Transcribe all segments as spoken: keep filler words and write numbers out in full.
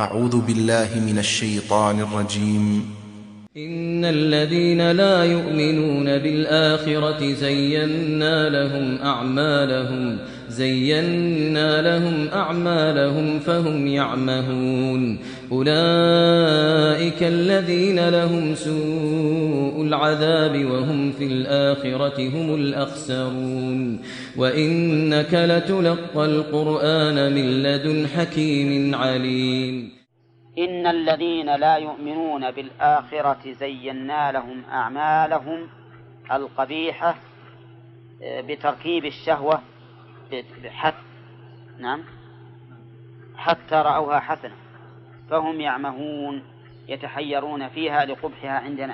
أعوذ بالله من الشيطان الرجيم. إن الذين لا يؤمنون بالآخرة زينا لهم أعمالهم زينا لهم أعمالهم فهم يعمهون أولئك الذين لهم سوء العذاب وهم في الآخرة هم الأخسرون وإنك لتلقى القرآن من لدن حكيم عليم. إن الذين لا يؤمنون بالآخرة زينا لهم أعمالهم القبيحة بتركيب الشهوة حتى نعم حتى رأوها حسنة فهم يعمهون يتحيرون فيها لقبحها عندنا.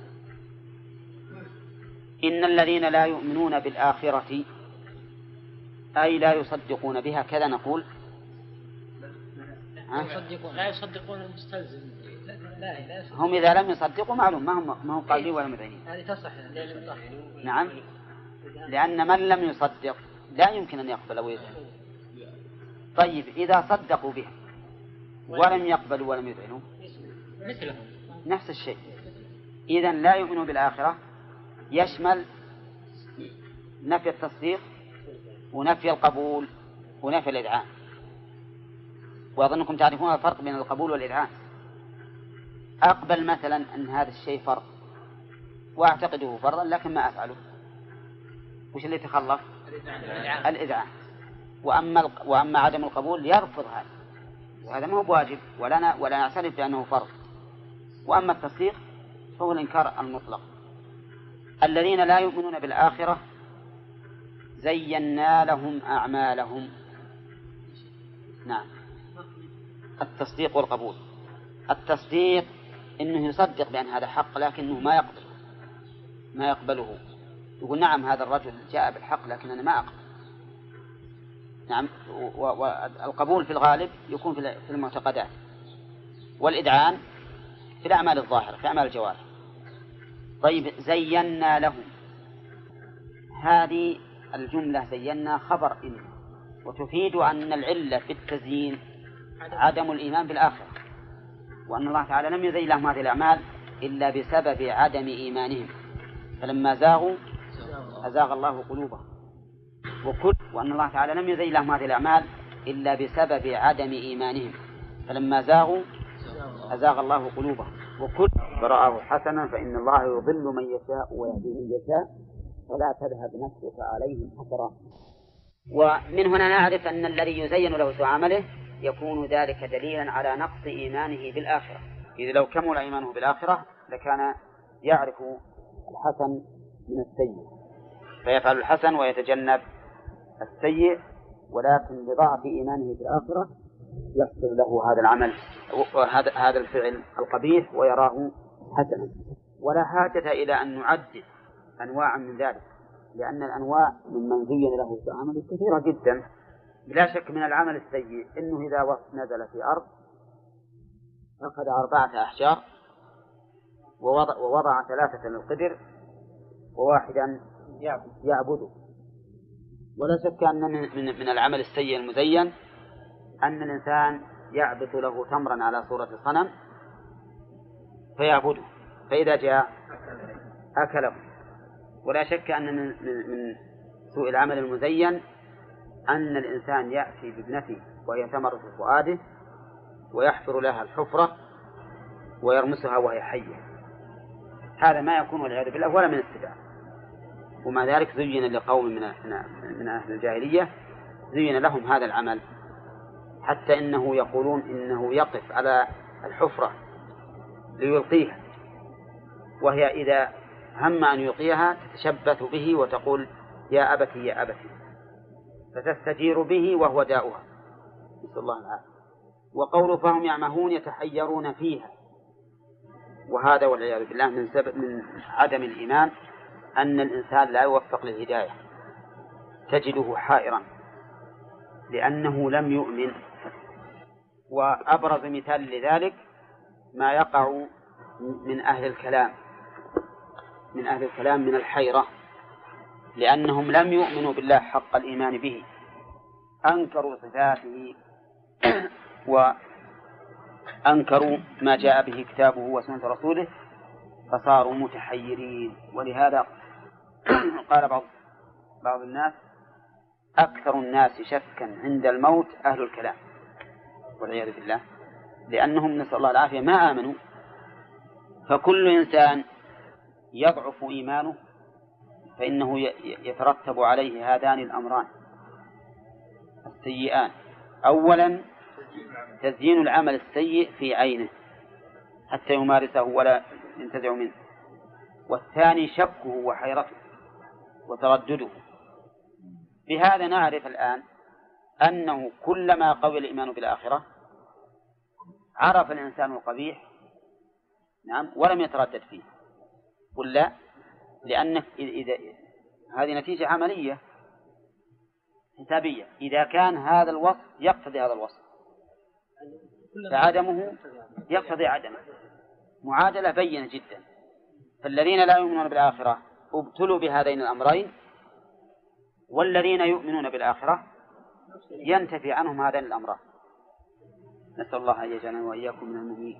إن الذين لا يؤمنون بالآخرة أي لا يصدقون بها كذا نقول لا يصدقون لا يصدقون المستلزم لا لا لا هم إذا لم يصدقوا معلوم ما هم ما هم قالبين ولا مدعين. هذه تصح نعم لأن من لم يصدق لا يمكن أن يقبل أو يدعي. طيب إذا صدقوا بها ولم يقبلوا ولم يدعنوا مثلهم نفس الشيء. إذن لا يؤمنوا بالآخرة يشمل نفي التصديق ونفي القبول ونفي الإدعاء. وأظنكم تعرفون الفرق بين القبول والإدعاء. أقبل مثلا أن هذا الشيء فرض وأعتقده فرضا لكن ما أفعله، وش اللي تخلف؟ الإدعاء. وأما وأما عدم القبول يرفض هذا، وهذا ما هو بواجب ولا ولا نعترف بأنه فرض. وأما التصديق فهو الإنكار المطلق. الذين لا يؤمنون بالآخرة زينا لهم أعمالهم. نعم التصديق والقبول. التصديق إنه يصدق بأن هذا حق لكنه ما يقبل ما يقبله، يقول نعم هذا الرجل جاء بالحق لكن أنا ما أقبل. نعم. والقبول في الغالب يكون في المعتقدات، والإدعان في الأعمال الظاهرة في أعمال الجوارح. طيب زينا لهم، هذه الجملة زينا خبر إن، وتفيد أن العلة في التزيين عدم الإيمان بالآخرة، وأن الله تعالى لم يزين لهم هذه الأعمال إلا بسبب عدم إيمانهم، فلما زاغوا أزاغ الله قلوبهم. وكل وأن الله تعالى لم يزين لهم هذه الأعمال إلا بسبب عدم إيمانهم، فلما زاغوا أزاغ الله قلوبهم. وكل فرآه حسنا فإن الله يضل من يشاء ويهدي من يشاء فلا تذهب نفسك عليهم حسرات. ومن هنا نعرف أن الذي يزين له سوء عمله يكون ذلك دليلا على نقص إيمانه بالآخرة. إذ لو كمل إيمانه بالآخرة لكان يعرف الحسن من السيء فيفعل الحسن ويتجنب السيء، ولكن لضعف إيمانه بالآخرة يحصل له هذا العمل وهذا هذا الفعل القبيح ويراه حسنا. ولا حاجة إلى أن نعدد أنواع من ذلك، لأن الأنواع ممن زين له سوء عمله كثيرة جدا. بلا شك من العمل السيء إنه إذا نزل في أرض أخذ أربعة أحجار ووضع, ووضع ثلاثة للقدر وواحدا يعبده. ولا شك أن من, من العمل السيء المزين أن الإنسان يعبث له تمرا على صورة صنم فيعبده، فإذا جاء أكله. ولا شك أن من, من سوء العمل المزين أن الإنسان يأتي بابنته وهي ثمرة فؤاده ويحفر لها الحفرة ويرمسها وهي حية. هذا ما يكون والعياذ بالله ولا من اتباع. ومع ذلك زين لقوم من من أهل الجاهلية زين لهم هذا العمل، حتى إنه يقولون إنه يقف على الحفرة ليلقيها، وهي إذا هم أن يلقيها تتشبث به وتقول يا أبتي يا أبتي، فتستجير به وهو داؤها، نسأل الله العافية. وقوله فهم يعمهون يتحيرون فيها، وهذا والعياذ بالله من سبب من عدم الإيمان أن الإنسان لا يوفق للهداية، تجده حائرا لأنه لم يؤمن. وأبرز مثال لذلك ما يقع من أهل الكلام من أهل الكلام من الحيرة، لأنهم لم يؤمنوا بالله حق الإيمان به، أنكروا صفاته أنكروا ما جاء به كتابه وسنة رسوله فصاروا متحيرين. ولهذا قال بعض بعض الناس أكثر الناس شكا عند الموت أهل الكلام والعياذ بالله، لأنهم نسأل الله العافية ما آمنوا. فكل إنسان يضعف إيمانه فإنه يترتب عليه هذان الأمران السيئان: أولا تزيين العمل السيء في عينه حتى يمارسه ولا ينتزع منه، والثاني شكه وحيرته وتردده. بهذا نعرف الآن أنه كلما قوي الإيمان بالآخرة عرف الإنسان القبيح، نعم، ولم يتردد فيه. ولا لأنك إذا هذه نتيجة عملية حسابية، إذا كان هذا الوصف يقتضي هذا الوصف فعدمه يقتضي عدمه، معادلة بينة جدا. فالذين لا يؤمنون بالآخرة ابتلوا بهذين الأمرين، والذين يؤمنون بالآخرة ينتفي عنهم هذين الأمران. نسأل الله أن يجعلنا وإياكم من المؤمنين.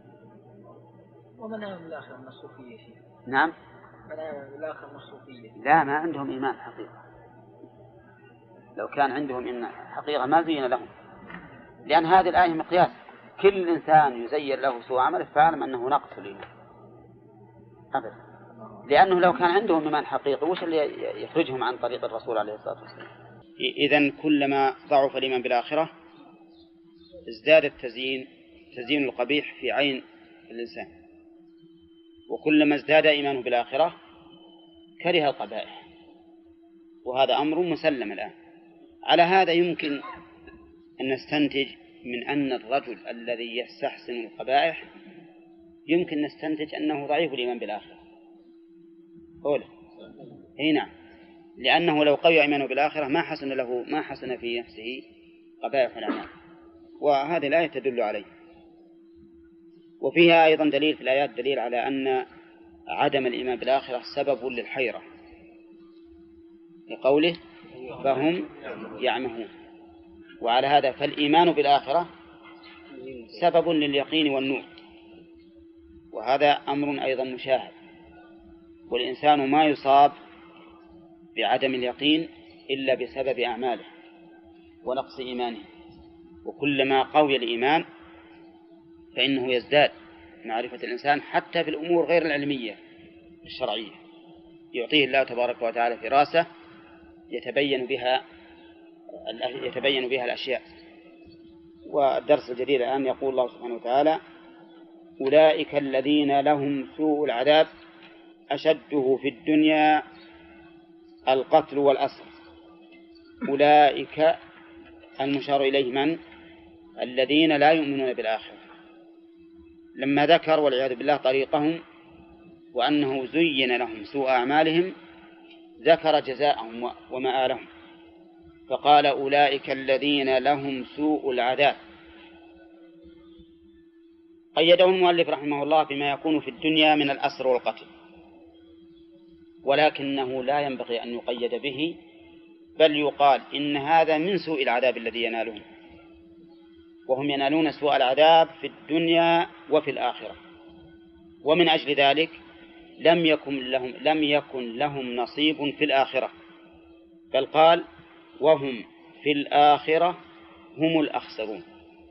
ومن آمن بالآخرة من الصوفية شيء؟ نعم، من آمن بالآخرة من الصوفية؟ لا، ما عندهم إيمان حقيقة. لو كان عندهم إيمان حقيقة ما زين لهم، لأن هذه الآية مقياس. كل إنسان يزين له سوء عمله فاعلم أنه نقص الإيمان أبدا، لأنه لو كان عندهم إيمان حقيقي وش اللي يخرجهم عن طريق الرسول عليه الصلاة والسلام؟ إذن كلما ضعف الإيمان بالآخرة ازداد التزيين تزيين القبيح في عين الإنسان، وكلما ازداد إيمانه بالآخرة كره القبائح، وهذا أمر مسلم الآن. على هذا يمكن أن نستنتج من أن الرجل الذي يستحسن القبائح يمكن نستنتج أنه ضعيف الإيمان بالآخرة. أولا أي نعم، لأنه لو قوي إيمانه بالآخرة ما حسن له ما حسن في نفسه قبائح الأعمال، وهذه الآية تدل عليه. وفيها أيضا دليل في الآيات دليل على أن عدم الإيمان بالآخرة سبب للحيرة، لقوله فهم يعمهون. وعلى هذا فالإيمان بالآخرة سبب لليقين والنور، وهذا أمر أيضا مشاهد. والإنسان ما يصاب بعدم اليقين إلا بسبب أعماله ونقص إيمانه، وكلما قوي الإيمان فإنه يزداد معرفة الإنسان حتى في الأمور غير العلمية الشرعية، يعطيه الله تبارك وتعالى فراسة يتبين بها يتبين بها الأشياء. والدرس الجديد الآن يقول الله سبحانه وتعالى: أولئك الذين لهم سوء العذاب أشده في الدنيا القتل والأسر. أولئك المشار إليه من؟ الذين لا يؤمنون بالآخرة. لما ذكر والعياذ بالله طريقهم وأنه زين لهم سوء أعمالهم ذكر جزاءهم ومآلهم، فقال أولئك الذين لهم سوء العذاب. قيده المؤلف رحمه الله بما يكون في الدنيا من الأسر والقتل، ولكنه لا ينبغي أن يقيد به، بل يقال إن هذا من سوء العذاب الذي ينالهم، وهم ينالون سوء العذاب في الدنيا وفي الآخرة. ومن أجل ذلك لم يكن لهم لم يكن لهم نصيب في الآخرة، بل قال وهم في الآخرة هم الأخسرون،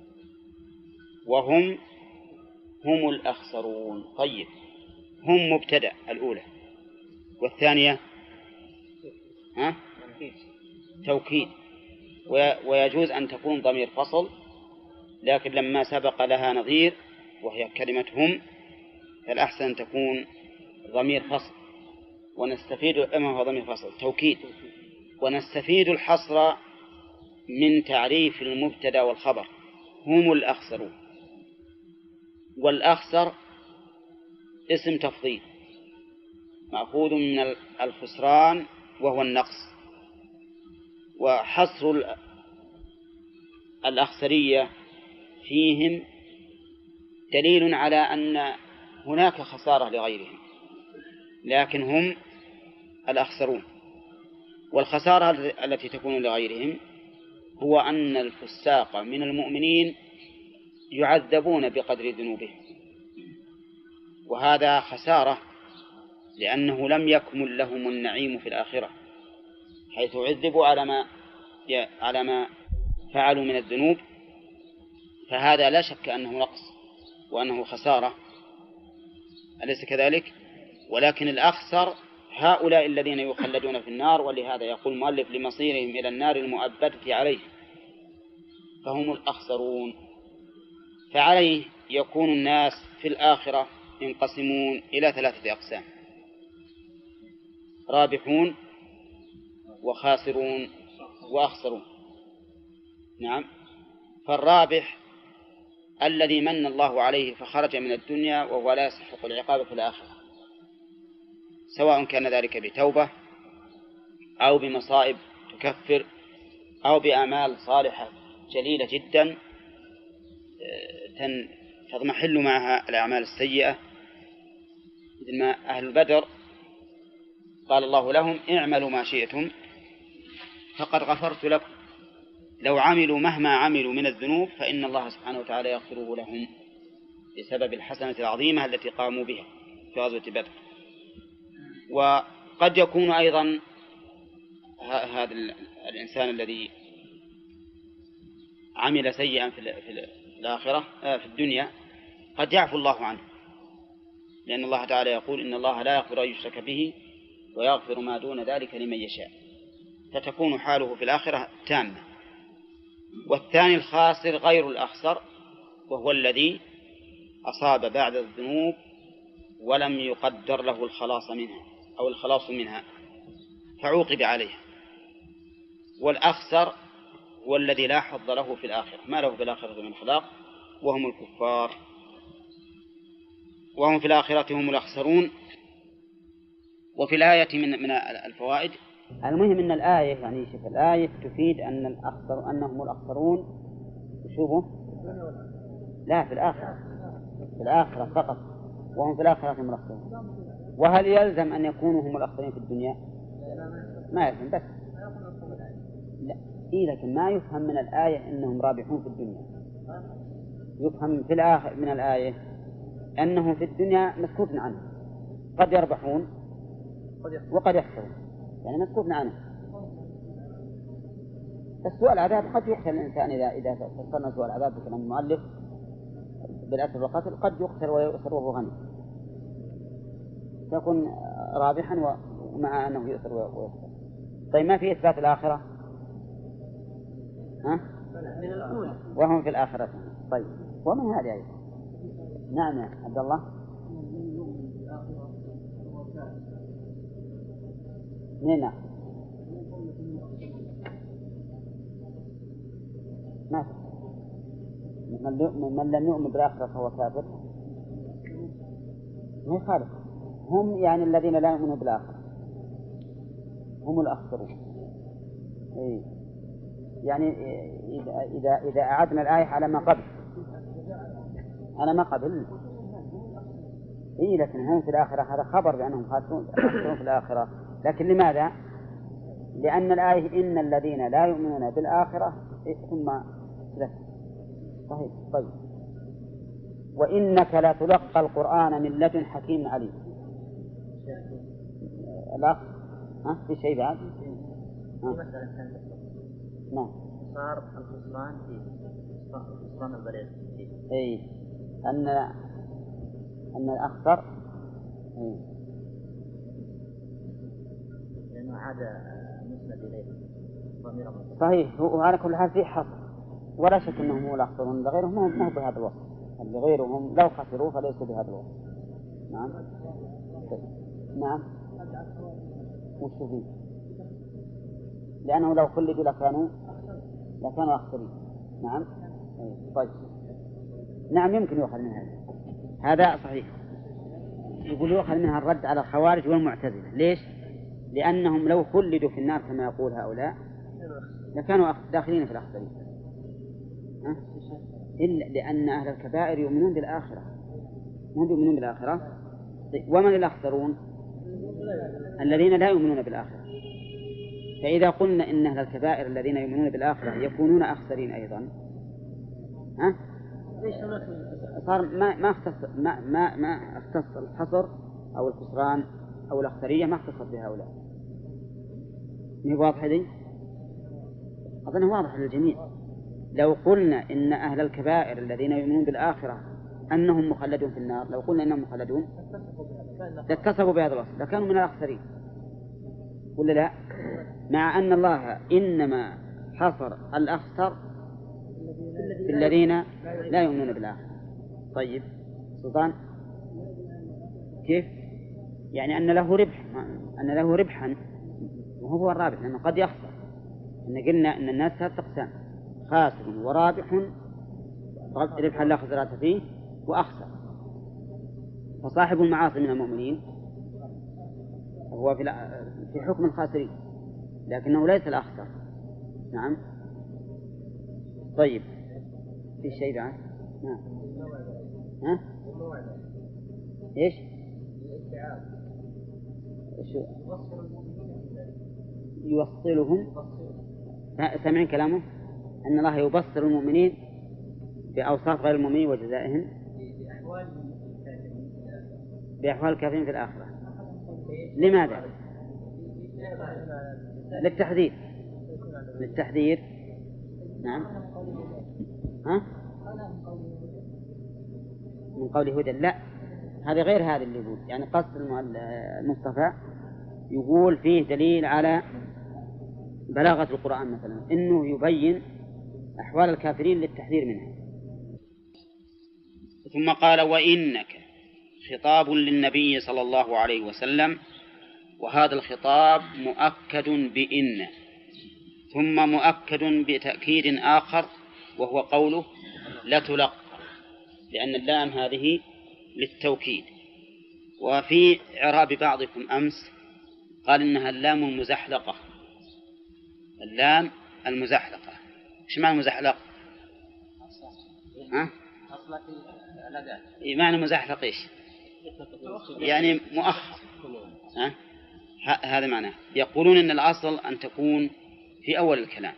وهم هم الأخسرون. طيب، هم مبتدأ الأولى، والثانية ها؟ توكيد، ويجوز أن تكون ضمير فصل، لكن لما سبق لها نظير وهي كلمة هم فالأحسن أن تكون ضمير فصل، ونستفيد أما هو ضمير فصل توكيد، ونستفيد الحصر من تعريف المبتدأ والخبر. هم الأخسرون، والأخسر اسم تفضيل مأخوذ من الخسران وهو النقص. وحصر الأخسرية فيهم دليل على أن هناك خسارة لغيرهم، لكن هم الأخسرون. والخسارة التي تكون لغيرهم هو أن الفساق من المؤمنين يعذبون بقدر ذنوبهم، وهذا خسارة، لأنه لم يكمل لهم النعيم في الآخرة، حيث عذبوا على ما على ما فعلوا من الذنوب، فهذا لا شك أنه نقص وأنه خسارة، أليس كذلك؟ ولكن الأخسر هؤلاء الذين يخلدون في النار، ولهذا يقول المؤلف لمصيرهم إلى النار المؤبدة عليه، فهم الأخسرون. فعليه يكون الناس في الآخرة ينقسمون إلى ثلاثة أقسام: رابحون وخاسرون وأخسرون. نعم، فالرابح الذي من الله عليه فخرج من الدنيا وهو لا يستحق العقاب في الآخرة، سواء كان ذلك بتوبة أو بمصائب تكفر أو بأعمال صالحة جليلة جدا تضمحل معها الأعمال السيئة، مثل ما أهل بدر قال الله لهم: اعملوا ما شئتم فقد غفرت لكم، لو عملوا مهما عملوا من الذنوب فإن الله سبحانه وتعالى يغفره لهم بسبب الحسنة العظيمة التي قاموا بها في غزوة بدر. وقد يكون أيضا هذا الإنسان الذي عمل سيئا في الآخرة في الدنيا قد يعفو الله عنه، لأن الله تعالى يقول: إن الله لا يغفر أن يشرك به ويغفر ما دون ذلك لمن يشاء، فتكون حاله في الآخرة تامة. والثاني الخاسر غير الأخسر، وهو الذي أصاب بعد الذنوب ولم يقدر له الخلاص منها أو الخلاص منها فعوقب عليها. والأخسر هو الذي لا حظ له في الآخرة، ما له في الآخرة من خلاق، وهم الكفار، وهم في الآخرة هم الأخسرون. وفي الآية من من الفوائد، المهم أن الآية يعني شوف الآية تفيد أن الأخسر أنهم الأخسرون شوفوا لا في الآخرة، في الآخرة فقط، وهم في الآخرة هم الأخسرون. وهل يلزم أن يكونوا هم الأخسرين في الدنيا؟ ما يلزم، بس لا إيه، لكن ما يفهم من الآية أنهم رابحون في الدنيا. يفهم في الآخر من الآية أنهم في الدنيا مسكوت عنه، قد يربحون وقد يخسرون، يعني مسكوت عنه. السؤال العذاب قد يقتل الإنسان إذا إذا فسرنا سؤال العذاب بكلام المؤلف بالأسر والقتل، قد يقتل ويؤسر وهو غني، يكون رابحا ومع أنه يؤسر ويؤسر. طيب ما في إثبات الآخرة؟ ها؟ وهم في الآخرة. طيب ومن هذه أيضا؟ نعم يا عبد الله. نعم ما في من لم يؤمن بالآخرة فهو كافر، ما يخالف. هم يعني الذين لا يؤمنون بالآخرة هم الأخسرون. إيه يعني إذا إذا إذا أعدنا الآية على ما قبل على ما قبل إيه، لكن هم في الآخرة هذا خبر بأنهم خاسرون في الآخرة. لكن لماذا؟ لأن الآية إن الذين لا يؤمنون بالآخرة ثم ثلاثة. صحيح. طيب وإنك لا تلقى القرآن من لدن حكيم عليم. الأخ ها في شيء بعد؟ نعم صار الخسران في خسران البلد. أي أن أن الأخسر أي لأنه عاد مسند إليه. صحيح. وعلى كل حال في حظ، ولا شك أنهم هم الأخسرون، لغيرهم ما هو بهذا الوصف، اللي غيرهم لو خسروا فليسوا بهذا الوصف. نعم نعم وشو فيه؟ لأنه لو خلدوا لكانوا لكانوا أخسرين. نعم. طيب نعم يمكن يؤخذ من هذا، هذا صحيح. يقول يؤخذ منها الرد على الخوارج والمعتزلة. ليش؟ لأنهم لو خلدوا في النار كما يقول هؤلاء لكانوا داخلين في الأخسرين، إلا لأن أهل الكبائر يؤمنون بالآخرة، هم يؤمنون بالآخرة. ومن الأخسرون؟ الذين لا يؤمنون بالآخرة. فإذا قلنا إن أهل الكبائر الذين يؤمنون بالآخرة يكونون أخسرين أيضا، ها؟ ليش هناك من صار ما ما اختص ما ما ما اختص الحصر أو الخسران أو الأخسرية ما اختصت بهؤلاء. مي واضحة دي؟ أظنه واضح للجميع. لو قلنا إن أهل الكبائر الذين يؤمنون بالآخرة أنهم مخلدون في النار، لو قلنا إنهم مخلدون لاتصفوا بهذا الوصف لكانوا من الأخسرين، ولا لا؟ مع أن الله إنما حصر الأخسر في الذين لا يؤمنون بالآخرة. طيب سلطان كيف؟ يعني أن له ربح، أن له ربحا وهو الرابح، لأنه قد يخسر. إن قلنا أن الناس ثلاثة أقسام: خاسر ورابح، ربحا لا خسارة فيه، وأخسر. فصاحب المعاصي من المؤمنين هو في حكم الخاسرين لكنه ليس الأخسر. نعم. طيب في شيء بعد؟ نعم. ها؟ إيش؟ شو؟ يوصلهم. سمعين كلامه أن الله يبصر المؤمنين بأوصاف غير المؤمنين وجزائهم بأحوال الكافرين في الآخرة. لماذا؟ للتحذير. للتحذير. نعم. ها؟ من قول هدى. لا، هذا غير هذا اللي يقول. يعني قصد المصطفى يقول فيه دليل على بلاغة القرآن مثلا، إنه يبين أحوال الكافرين للتحذير منها. ثم قال: وإنك خطاب للنبي صلى الله عليه وسلم، وهذا الخطاب مؤكد بإن، ثم مؤكد بتأكيد آخر وهو قوله لتلقى، لأن اللام هذه للتوكيد. وفي إعراب بعضكم أمس قال إنها اللام المزحلقة. اللام المزحلقة إيش معنى المزحلق؟ ها؟ معنى مزحلق إيش؟ يعني مؤخر. ها؟ هذا معناه. يقولون إن الأصل أن تكون في أول الكلام،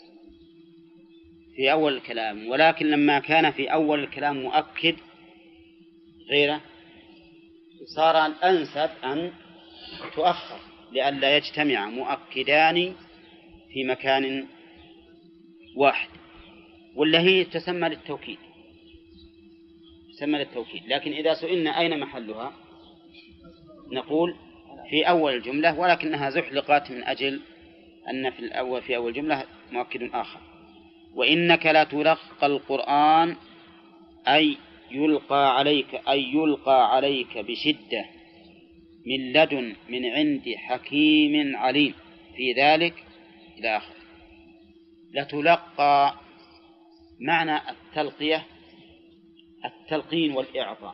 في أول الكلام، ولكن لما كان في أول الكلام مؤكد غيره صار الأنسب أن تؤخر لئلا يجتمع مؤكدان في مكان واحد، ولا هي تسمى للتوكيد، تسمى للتوكيد. لكن إذا سئلنا أين محلها نقول في أول الجملة، ولكنها زحلقت من أجل أن في الأول في أول جملة مؤكد آخر. وإنك لا تلقى القرآن أي يلقى عليك، أي يلقى عليك بشدة من لدن من عند حكيم عليم في ذلك إلى آخر. لتلقى معنى التلقية التلقين والإعطاء.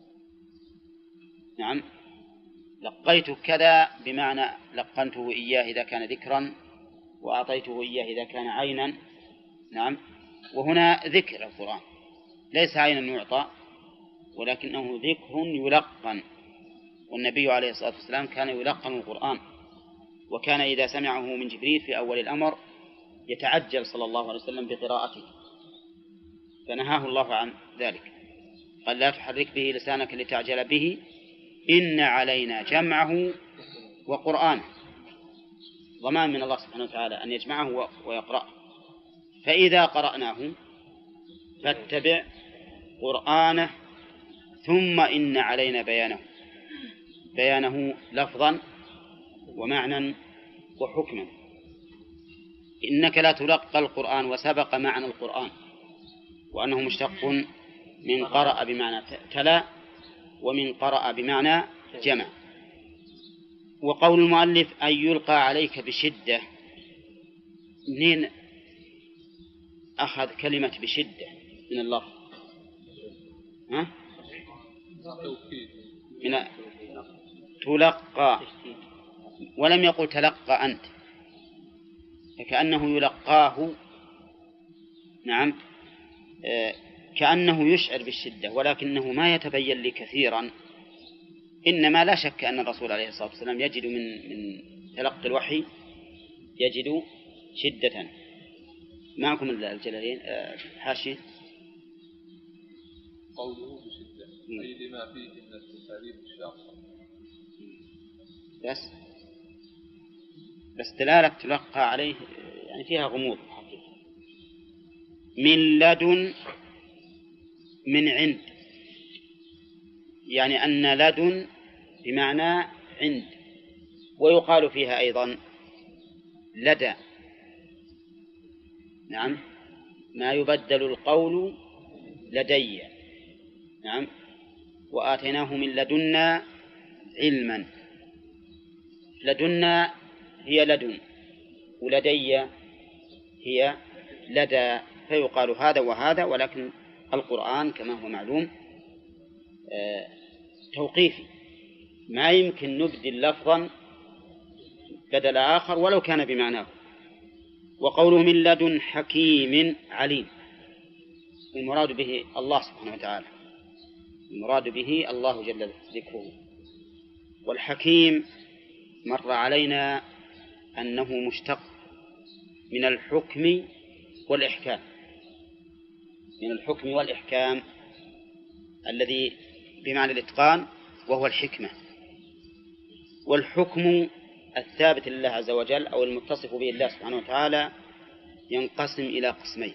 نعم. لقيت كذا بمعنى لقنته إياه إذا كان ذكرا، وأعطيته إياه إذا كان عينا. نعم. وهنا ذكر القرآن ليس عينا يعطى، ولكنه ذكر يلقن، والنبي عليه الصلاة والسلام كان يلقن القرآن، وكان إذا سمعه من جبريل في أول الأمر يتعجل صلى الله عليه وسلم بقراءته، فنهاه الله عن ذلك. قال: لا تحرك به لسانك لتعجل به، إن علينا جمعه وقرآنه. ضمان من الله سبحانه وتعالى أن يجمعه ويقرأه. فإذا قرأناه فاتبع قرآنه ثم إن علينا بيانه، بيانه لفظا ومعنى وحكما. إنك لا تلقى القرآن، وسبق معنى القرآن وأنه مشتق من قرأ بمعنى تلا، ومن قرأ بمعنى جمع. وقول المؤلف أن يلقى عليك بشدة، منين أخذ كلمة بشدة من اللفظ؟ ها؟ من تلقى، ولم يقل تلقى أنت، فكأنه يلقاه. نعم. آه كأنه يشعر بالشدة، ولكنه ما يتبين لي كثيرا. إنما لا شك أن الرسول عليه الصلاة والسلام يجد من من تلقي الوحي يجد شدة. معكم الجلالين حاشية قوله بشدة أي لما فيه من التكاليف الشاقة. بس بس دلالة تلقى عليه يعني فيها غموض حقيقة. من لدن من عند، يعني أن لدن بمعنى عند، ويقال فيها أيضا لدى. نعم، ما يبدل القول لدي. نعم، وآتيناه من لدنا علما. لدنا هي لدن، ولدي هي لدى، فيقال هذا وهذا، ولكن القرآن كما هو معلوم توقيفي، ما يمكن نبدل لفظا بدل آخر ولو كان بمعناه. وقوله من لدن حكيم عليم، المراد به الله سبحانه وتعالى، المراد به الله جل ذكره. والحكيم مر علينا أنه مشتق من الحكم والإحكام، من الحكم والإحكام الذي بمعنى الإتقان وهو الحكمة. والحكم الثابت لله عز وجل أو المتصف به الله سبحانه وتعالى ينقسم إلى قسمين: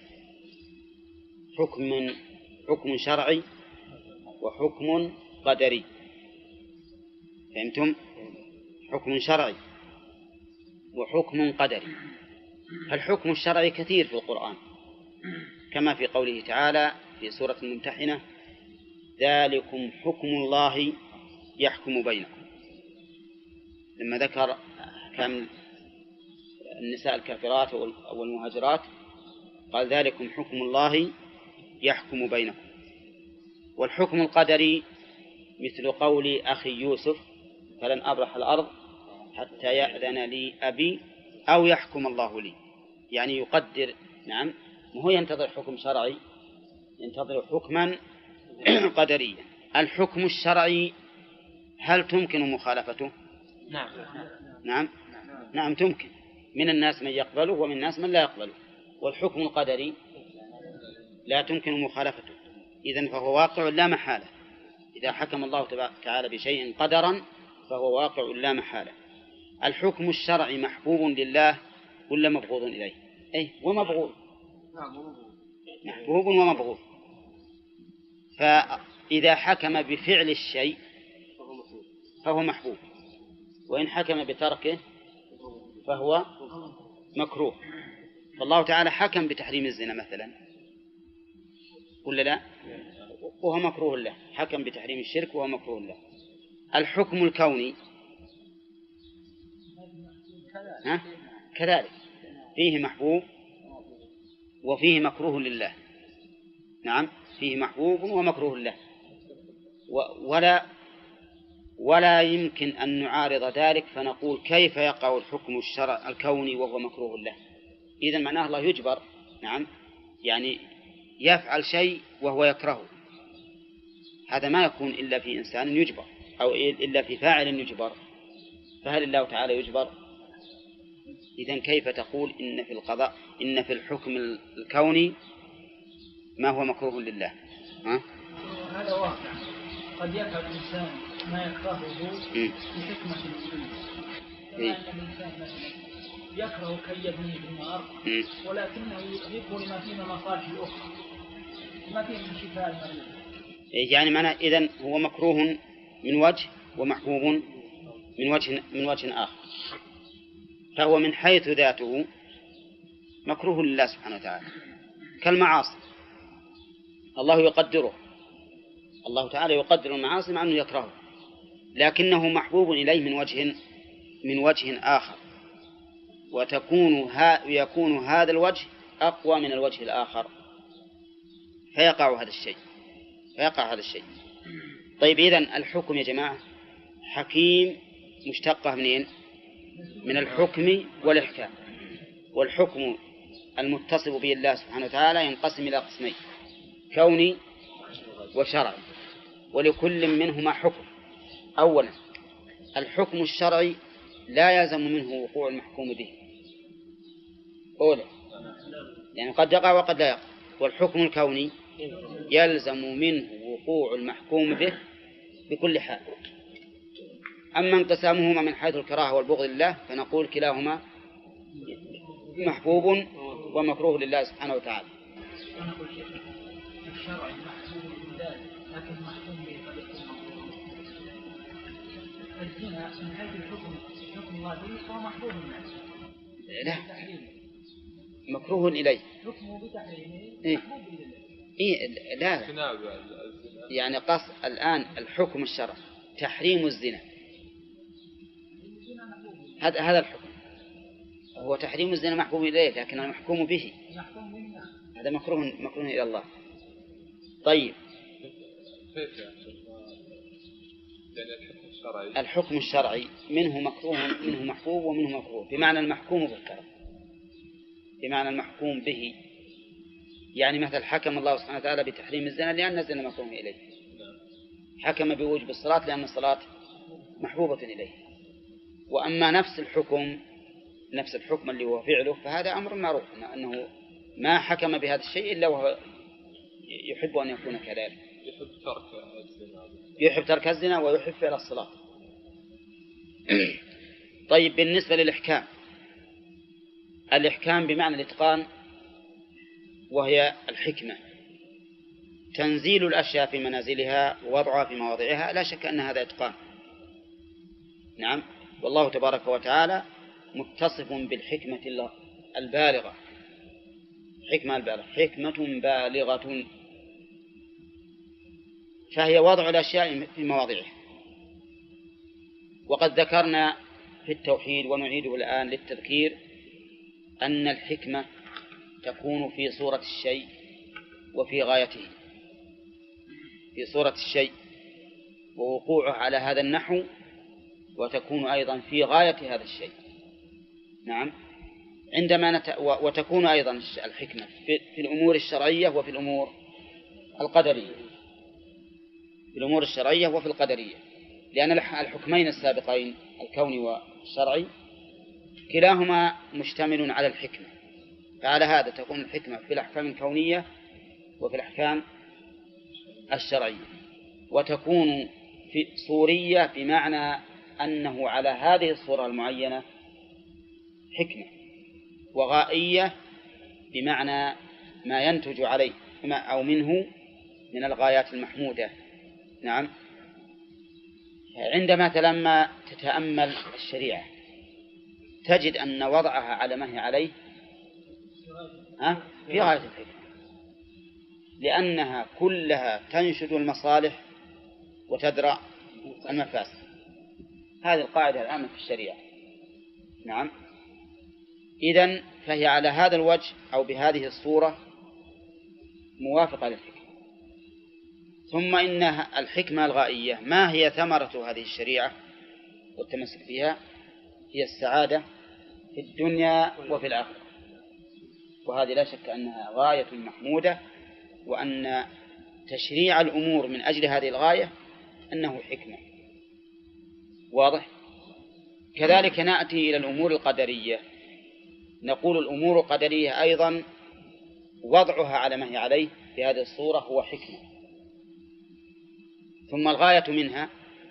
حكم حكم شرعي وحكم قدري. فهمتم؟ حكم شرعي وحكم قدري. الحكم الشرعي كثير في القرآن، كما في قوله تعالى في سورة الممتحنة: ذلكم حكم الله يحكم بينكم، لما ذكر أحكام النساء الكافرات والمهاجرات قال: ذلكم حكم الله يحكم بينكم. والحكم القدري مثل قول أخي يوسف: فلن أبرح الأرض حتى يأذن لي أبي أو يحكم الله لي، يعني يقدر. نعم، وهو ينتظر حكم شرعي، ينتظر حكما قدريا. الحكم الشرعي هل تمكن مخالفته؟ نعم نعم نعم تمكن، من الناس من يقبله ومن الناس من لا يقبله. والحكم القدري لا تمكن مخالفته، إذن فهو واقع لا محالة. إذا حكم الله تعالى بشيء قدرا فهو واقع لا محالة. الحكم الشرعي محبوب لله ولا مبغوض إليه؟ أي ومبغوض، محبوب ومبغوض. فإذا حكم بفعل الشيء فهو محبوب، وإن حكم بتركه فهو مكروه. فالله تعالى حكم بتحريم الزنا مثلا ولا لا؟ وهو مكروه له. حكم بتحريم الشرك وهو مكروه له. الحكم الكوني ها؟ كذلك فيه محبوب وفيه مكروه لله. نعم، فيه محبوب ومكروه له، ولا ولا يمكن أن نعارض ذلك فنقول كيف يقع الحكم الشرع الكوني وهو مكروه له؟ إذن معناه الله يجبر. نعم، يعني يفعل شيء وهو يكرهه، هذا ما يكون إلا في إنسان يجبر أو إلا في فاعل يجبر. فهل الله تعالى يجبر؟ إذن كيف تقول إن في القضاء إن في الحكم الكوني ما هو مكروه لله؟ ها؟ هذا واقع، قد يفعل الإنسان ما يكرهه بحكمة السنة، كما أن الإنسان مثلا يكره كي يبني في النار ولكنه يحب لما فيه من مصالح الأخرى، ما فيه من شفاء المريض. يعني معنى إذن هو مكروه من وجه ومحبوب من وجه من وجه آخر، فهو من حيث ذاته مكروه لله سبحانه وتعالى. كالمعاصي الله يقدره، الله تعالى يقدر المعاصي مع أنه يكرهه، لكنه محبوب إليه من وجه من وجه آخر، وتكون ها يكون هذا الوجه أقوى من الوجه الآخر، فيقع هذا الشيء فيقع هذا الشيء. طيب، إذن الحكم يا جماعة حكيم مشتقة منين؟ من الحكم والإحكام. والحكم المتصف به الله سبحانه وتعالى ينقسم إلى قسمين: كوني وشرعي، ولكل منهما حكم. أولا، الحكم الشرعي لا يلزم منه وقوع المحكوم به، أولا يعني قد يقع وقد لا يقع. والحكم الكوني يلزم منه وقوع المحكوم به بكل حال. أما انقسامهما من حيث الكراهة والبغض لله فنقول كلاهما محبوب ومكروه لله سبحانه وتعالى. أنا أقول شيء الشرع محبوب لله لكن محكوم به قد يكون الزنا من حيث الحكم حكم الله به فهو محبوب الناس. لا مكروه إليه حكمه بتحريمه إيه؟ محبوب إليه. إيه لا يعني قص الآن الحكم الشرعي تحريم الزنا هذا هذا الحكم هو تحريم الزنا محبوب إليه لكن المحكوم به هذا مكروه مكروه إلى الله. طيب الحكم الشرعي منه مكروه منه محبوب ومنه مكروه بمعنى المحكوم بالكره بمعنى المحكوم به. يعني مثل حكم الله سبحانه وتعالى بتحريم الزنا لأن الزنا مكروه إليه، حكم بوجب الصلاة لأن الصلاة محبوبة إليه. وأما نفس الحكم نفس الحكم اللي هو فعله فهذا أمر معروف أنه ما حكم بهذا الشيء إلا وهو يحب أن يكون كذلك، يحب ترك الزنا يحب ترك الزنا ويحب فعل الصلاة. طيب بالنسبة للإحكام، الإحكام بمعنى الإتقان وهي الحكمة، تنزيل الأشياء في منازلها ووضعها في مواضعها، لا شك أن هذا إتقان. نعم، والله تبارك وتعالى متصف بالحكمة البالغة، حكمة البالغة حكمة بالغة، فهي وضع الأشياء في مواضعها. وقد ذكرنا في التوحيد ونعيده الآن للتذكير أن الحكمة تكون في صورة الشيء وفي غايته، في صورة الشيء ووقوعه على هذا النحو، وتكون أيضا في غاية هذا الشيء. نعم، عندما نت... وتكون أيضا الحكمة في... في الأمور الشرعية وفي الأمور القدرية، في الأمور الشرعية وفي القدرية، لأن الحكمين السابقين الكوني والشرعي كلاهما مشتمل على الحكمة، فعلى هذا تكون الحكمة في الأحكام الكونية وفي الأحكام الشرعية. وتكون في صورية بمعنى أنه على هذه الصورة المعينة حكمة، وغائية بمعنى ما ينتج عليه أو منه من الغايات المحمودة. نعم، عندما لما تتأمل الشريعة تجد أن وضعها على ما هي عليه في غاية الحكمة، لأنها كلها تنشد المصالح وتدرأ المفاسد. هذه القاعدة العامة في الشريعة. نعم، إذن فهي على هذا الوجه أو بهذه الصورة موافقة للحكمة. ثم إن الحكمة الغائية ما هي ثمرة هذه الشريعة والتمسك فيها؟ هي السعادة في الدنيا وفي الآخرة، وهذه لا شك أنها غاية محمودة، وأن تشريع الأمور من أجل هذه الغاية أنه حكمة. واضح؟ كذلك نأتي إلى الأمور القدرية، نقول الأمور القدرية أيضا وضعها على ما هي عليه في هذه الصورة هو حكمة. ثم الغاية منها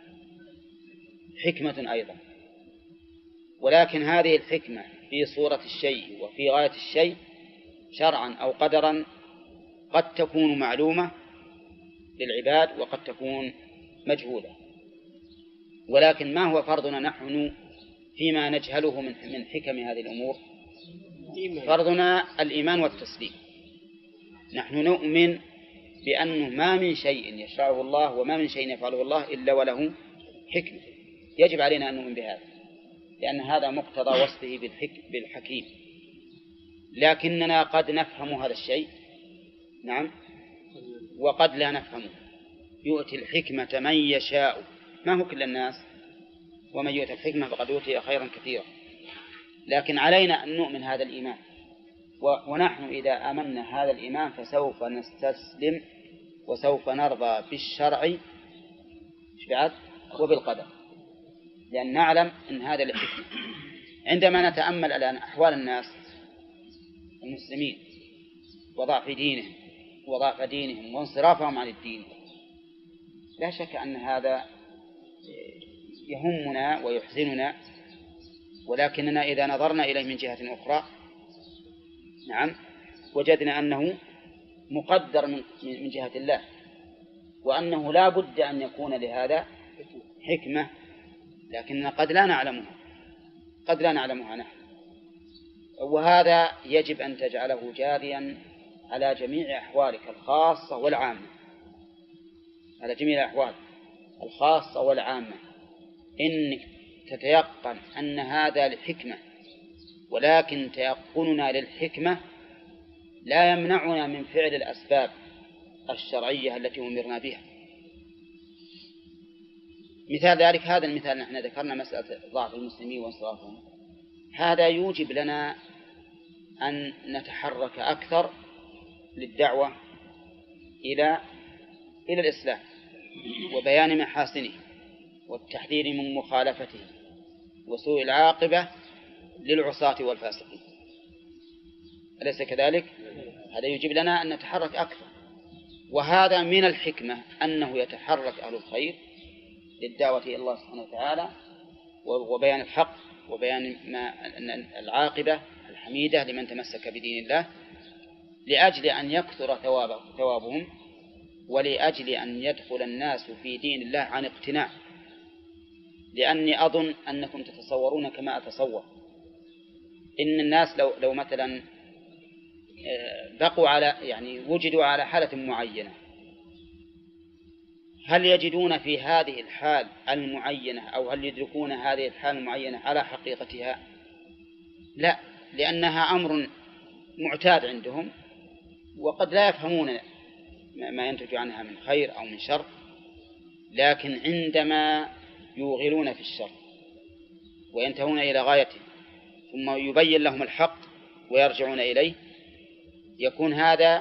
حكمة أيضا، ولكن هذه الحكمة في صورة الشيء وفي غاية الشيء شرعا أو قدرا قد تكون معلومة للعباد وقد تكون مجهولة. ولكن ما هو فرضنا نحن فيما نجهله من من حكم هذه الأمور؟ فرضنا الإيمان والتسليم. نحن نؤمن بأنه ما من شيء يشرعه الله وما من شيء يفعله الله إلا وله حكمة، يجب علينا أن نؤمن بهذا، لأن هذا مقتضى وصفه بالحكيم. لكننا قد نفهم هذا الشيء، نعم، وقد لا نفهمه. يؤتي الحكمة من يشاء، ما هو كل الناس، ومن يؤتي الحكمة فقد أوتي خيرا كثيرا. لكن علينا أن نؤمن هذا الإيمان، ونحن إذا آمنا هذا الإيمان فسوف نستسلم وسوف نرضى بالشرع وبالقدر، لأن نعلم أن هذا الحكمة. عندما نتأمل الآن أحوال الناس المسلمين وضعف دينهم وضعف دينهم وانصرافهم عن الدين لا شك أن هذا يهمنا ويحزننا، ولكننا إذا نظرنا إليه من جهة أخرى نعم وجدنا أنه مقدر من جهة الله، وأنه لا بد أن يكون لهذا حكمة، لكننا قد لا نعلمها قد لا نعلمها نحن. وهذا يجب أن تجعله جاريا على جميع أحوالك الخاصة والعامة، على جميع الأحوال الخاصة والعامة، إنك تتيقن أن هذا لحكمة، ولكن تيقننا للحكمة لا يمنعنا من فعل الأسباب الشرعية التي أمرنا بها. مثال ذلك هذا المثال نحن ذكرنا مسألة ضعف المسلمين وانصرافهم، هذا يوجب لنا أن نتحرك أكثر للدعوة إلى إلى الإسلام وبيان محاسنه والتحذير من مخالفته وسوء العاقبة للعصاة والفاسقين، أليس كذلك؟ هذا يجب لنا أن نتحرك أكثر، وهذا من الحكمة أنه يتحرك أهل الخير للدعوة إلى الله سبحانه وتعالى وبيان الحق وبيان ما العاقبة الحميدة لمن تمسك بدين الله، لأجل أن يكثر ثوابهم ولأجل أن يدخل الناس في دين الله عن اقتناع. لأني أظن أنكم تتصورون كما أتصور إن الناس لو, لو مثلا بقوا على يعني وجدوا على حالة معينة، هل يجدون في هذه الحال المعينة أو هل يدركون هذه الحال المعينة على حقيقتها؟ لا، لأنها أمر معتاد عندهم وقد لا يفهمون ما ينتج عنها من خير أو من شر، لكن عندما يوغلون في الشر وينتهون إلى غايته ثم يبين لهم الحق ويرجعون إليه، يكون هذا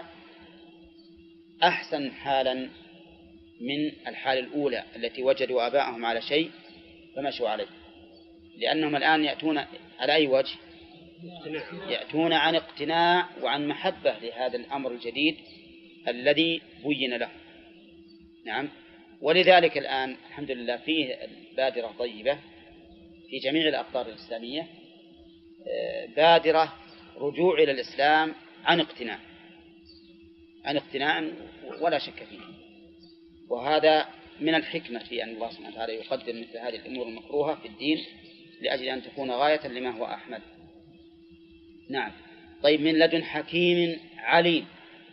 أحسن حالا من الحال الأولى التي وجدوا آباءهم على شيء فمشوا عليه، لأنهم الآن يأتون على أي وجه؟ يأتون عن اقتناع وعن محبة لهذا الأمر الجديد الذي بين له. نعم، ولذلك الآن الحمد لله فيه بادرة طيبة في جميع الأقطار الإسلامية، بادرة رجوع إلى الإسلام عن اقتناع عن اقتناع ولا شك فيه، وهذا من الحكمة في أن الله سبحانه وتعالى يقدر مثل هذه الأمور المكروهة في الدين لأجل أن تكون غاية لما هو أحمد. نعم. طيب، من لدن حكيم عليم.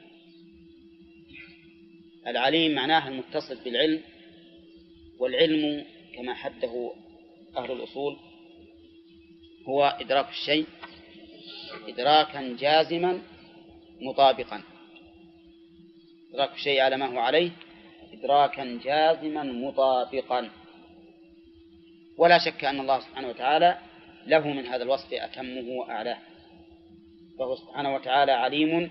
العليم معناه المتصل بالعلم، والعلم كما حده أهل الأصول هو إدراك الشيء إدراكا جازما مطابقا، إدراك الشيء على ما هو عليه إدراكا جازما مطابقا. ولا شك أن الله سبحانه وتعالى له من هذا الوصف أتمه وأعلاه، فهو سبحانه وتعالى عليم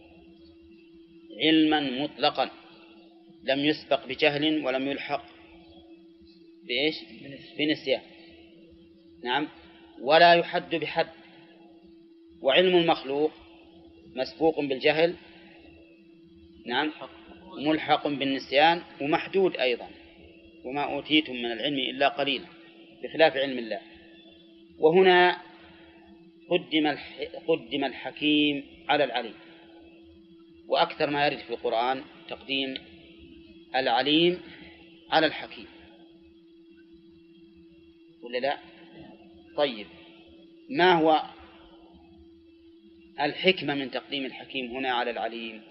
علما مطلقا لم يسبق بجهل ولم يلحق بإيش؟ بنسيان. نعم، ولا يحد بحد. وعلم المخلوق مسبوق بالجهل، نعم، ملحق بالنسيان ومحدود أيضا، وما أوتيتم من العلم إلا قليلا، بخلاف علم الله. وهنا قدم قدم الحكيم على العليم، وأكثر ما يرد في القرآن تقديم العليم على الحكيم، ولا لا؟ طيب، ما هو الحكمة من تقديم الحكيم هنا على العليم؟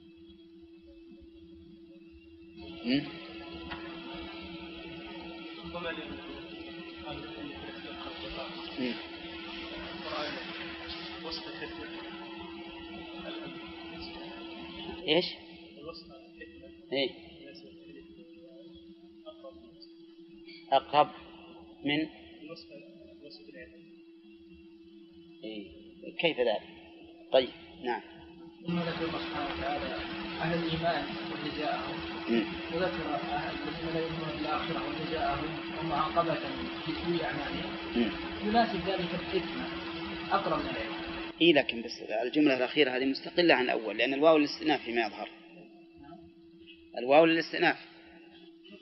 م? م. إيش؟ إيه؟ أقرب من إيه؟ كيف ذلك؟ طيب، نعم. ثم ذكر الله سبحانه وتعالى أهل الإيمان وجزاءهم، وذكر أهل الذين لا يؤمنون بالآخرة وجزاءهم ومعاقبة في سوء أعمالهم، يناسب ذلك الحكمة أقرب من العلم. إيه، لكن بس الجملة الأخيرة هذه مستقلة عن الأول، لأن الواو للاستئناف فيما يظهر، الواو للاستئناف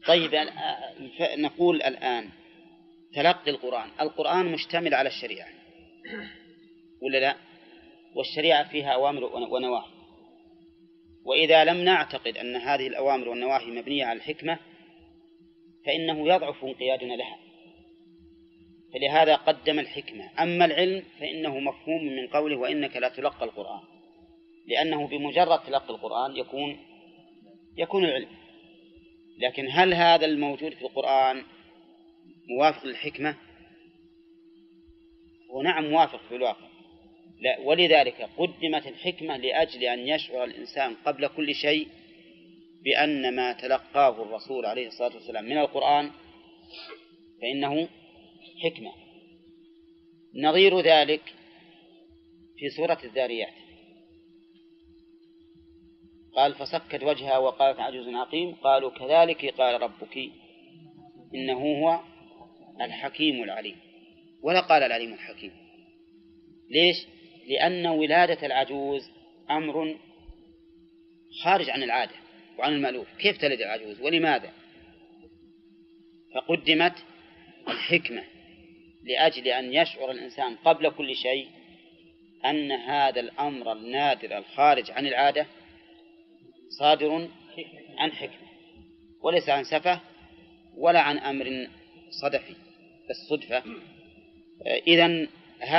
طيب نقول الآن تلقي القرآن، القرآن مشتمل على الشريعة ولا لا؟ والشريعة فيها أوامر ونواهي، وإذا لم نعتقد أن هذه الأوامر والنواهي مبنية على الحكمة فإنه يضعف انقيادنا لها، فلهذا قدم الحكمة. أما العلم فإنه مفهوم من قوله وإنك لا تلقى القرآن، لأنه بمجرد تلقي القرآن يكون يكون العلم. لكن هل هذا الموجود في القرآن موافق للحكمة؟ ونعم موافق في الواقع، لا، ولذلك قدمت الحكمة لأجل أن يشعر الإنسان قبل كل شيء بأن ما تلقاه الرسول عليه الصلاة والسلام من القرآن فإنه حكمة. نظير ذلك في سورة الذاريات، قال فسكت وجهها وقالت عجوز عقيم قالوا كذلك قال ربك إنه هو الحكيم العليم، ولا قال العليم الحكيم. ليش؟ لأن ولادة العجوز أمر خارج عن العادة وعن المألوف، كيف تلد العجوز ولماذا؟ فقدمت الحكمة لأجل أن يشعر الإنسان قبل كل شيء أن هذا الأمر النادر الخارج عن العادة صادر عن حكمة وليس عن سفه ولا عن أمر صدفي بس صدفة. إذن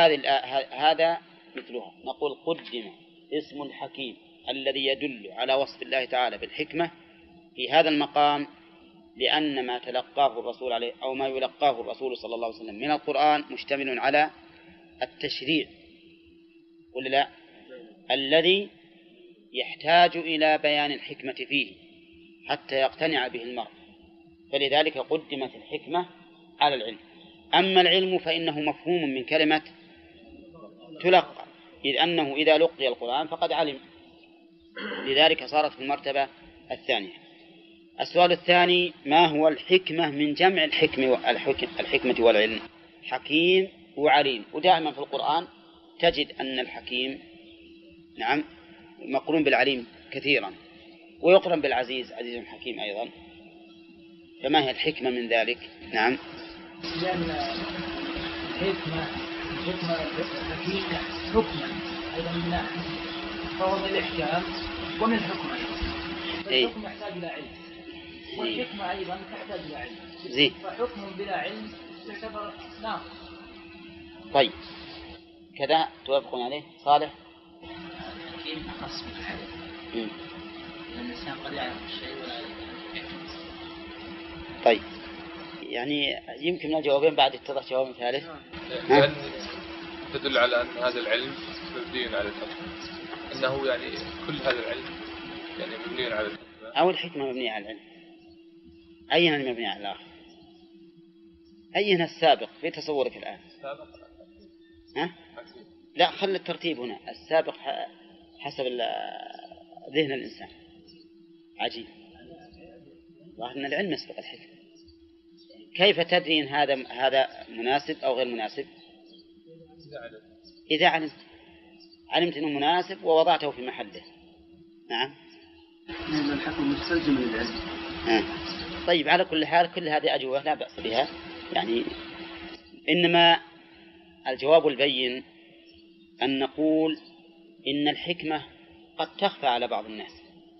هذا مثلها، نقول قدم اسم الحكيم الذي يدل على وصف الله تعالى بالحكمة في هذا المقام، لأن ما تلقاه الرسول عليه أو ما يلقاه الرسول صلى الله عليه وسلم من القرآن مشتمل على التشريع ولا لا؟ الذي يحتاج إلى بيان الحكمة فيه حتى يقتنع به المرء، فلذلك قدمت الحكمة على العلم. أما العلم فإنه مفهوم من كلمة تلقى، إذ أنه إذا لقي القرآن فقد علم، لذلك صارت في المرتبة الثانية. السؤال الثاني: ما هو الحكمة من جمع الحكمة الحكمة والعلم؟ حكيم وعليم، ودائما في القرآن تجد أن الحكيم نعم مقرون بالعليم كثيرا، ويقرن بالعزيز عزيز حكيم أيضا. فما هي الحكمة من ذلك؟ نعم، لأن الحكمة الحكمة الحكيمة حكمة أيضا من ناحية، فهو من الإحكام ومن الحكمة. الحكم يحتاج إلى علم، والحكمة أيضا تحتاج إلى علم. زين. فحكم بلا علم يعتبر ناقص. طيب كذا توافقون عليه؟ صالح؟ الحكيم أخص من العلم، لأن الإنسان قد يعرف الشيء ولا يعرف. طيب يعني يمكن الجوابين بعد اتضح جواب ثالث، لأن تدل على أن هذا العلم مبني على الحكمة، أنه يعني كل هذا العلم يعني مبني على الحكمة، أو الحكمة مبنية على العلم. أيهن المبني على الآخر؟ أيهن السابق في تصورك الآن؟ السابق ها؟ لا، خل الترتيب هنا، السابق حسب ذهن الإنسان. عجيب، ظاهر أن العلم يسبق الحكمة. كيف تدري إن هذا هذا مناسب أو غير مناسب؟ إذا علمت علمت أنه مناسب ووضعته في محله. نعم، لأن الحكم مستلزم للعلم. آه. طيب على كل حال كل هذه أجوبة لا بأس بها، يعني إنما الجواب البين أن نقول إن الحكمة قد تخفى على بعض الناس،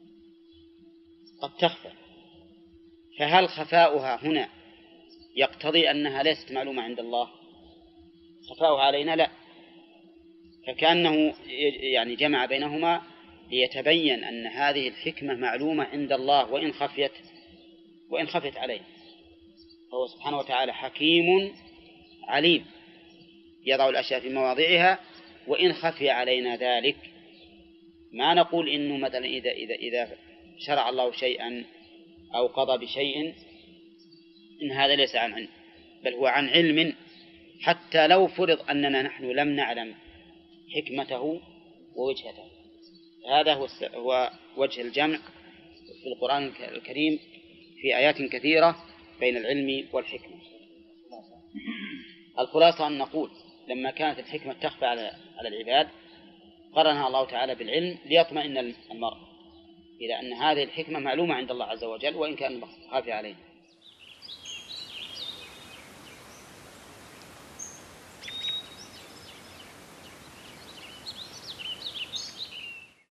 قد تخفى، فهل خفاؤها هنا يقتضي أنها ليست معلومة عند الله؟ خفاؤها علينا لا، فكأنه يعني جمع بينهما ليتبين أن هذه الحكمة معلومة عند الله وإن خفيت وإن خفيت علينا. فهو سبحانه وتعالى حكيم عليم يضع الأشياء في مواضعها وإن خفي علينا ذلك. ما نقول إنه مثلا إذا إذا إذا شرع الله شيئا أو قضى بشيء إن هذا ليس عن علم، بل هو عن علم، حتى لو فرض أننا نحن لم نعلم حكمته ووجهته. هذا هو هو وجه الجمع في القرآن الكريم في آيات كثيرة بين العلم والحكمة. الخلاصة أن نقول لما كانت الحكمة تخفى على على العباد قرنها الله تعالى بالعلم ليطمئن المرء إلى أن هذه الحكمة معلومة عند الله عز وجل وإن كان خافية عليه.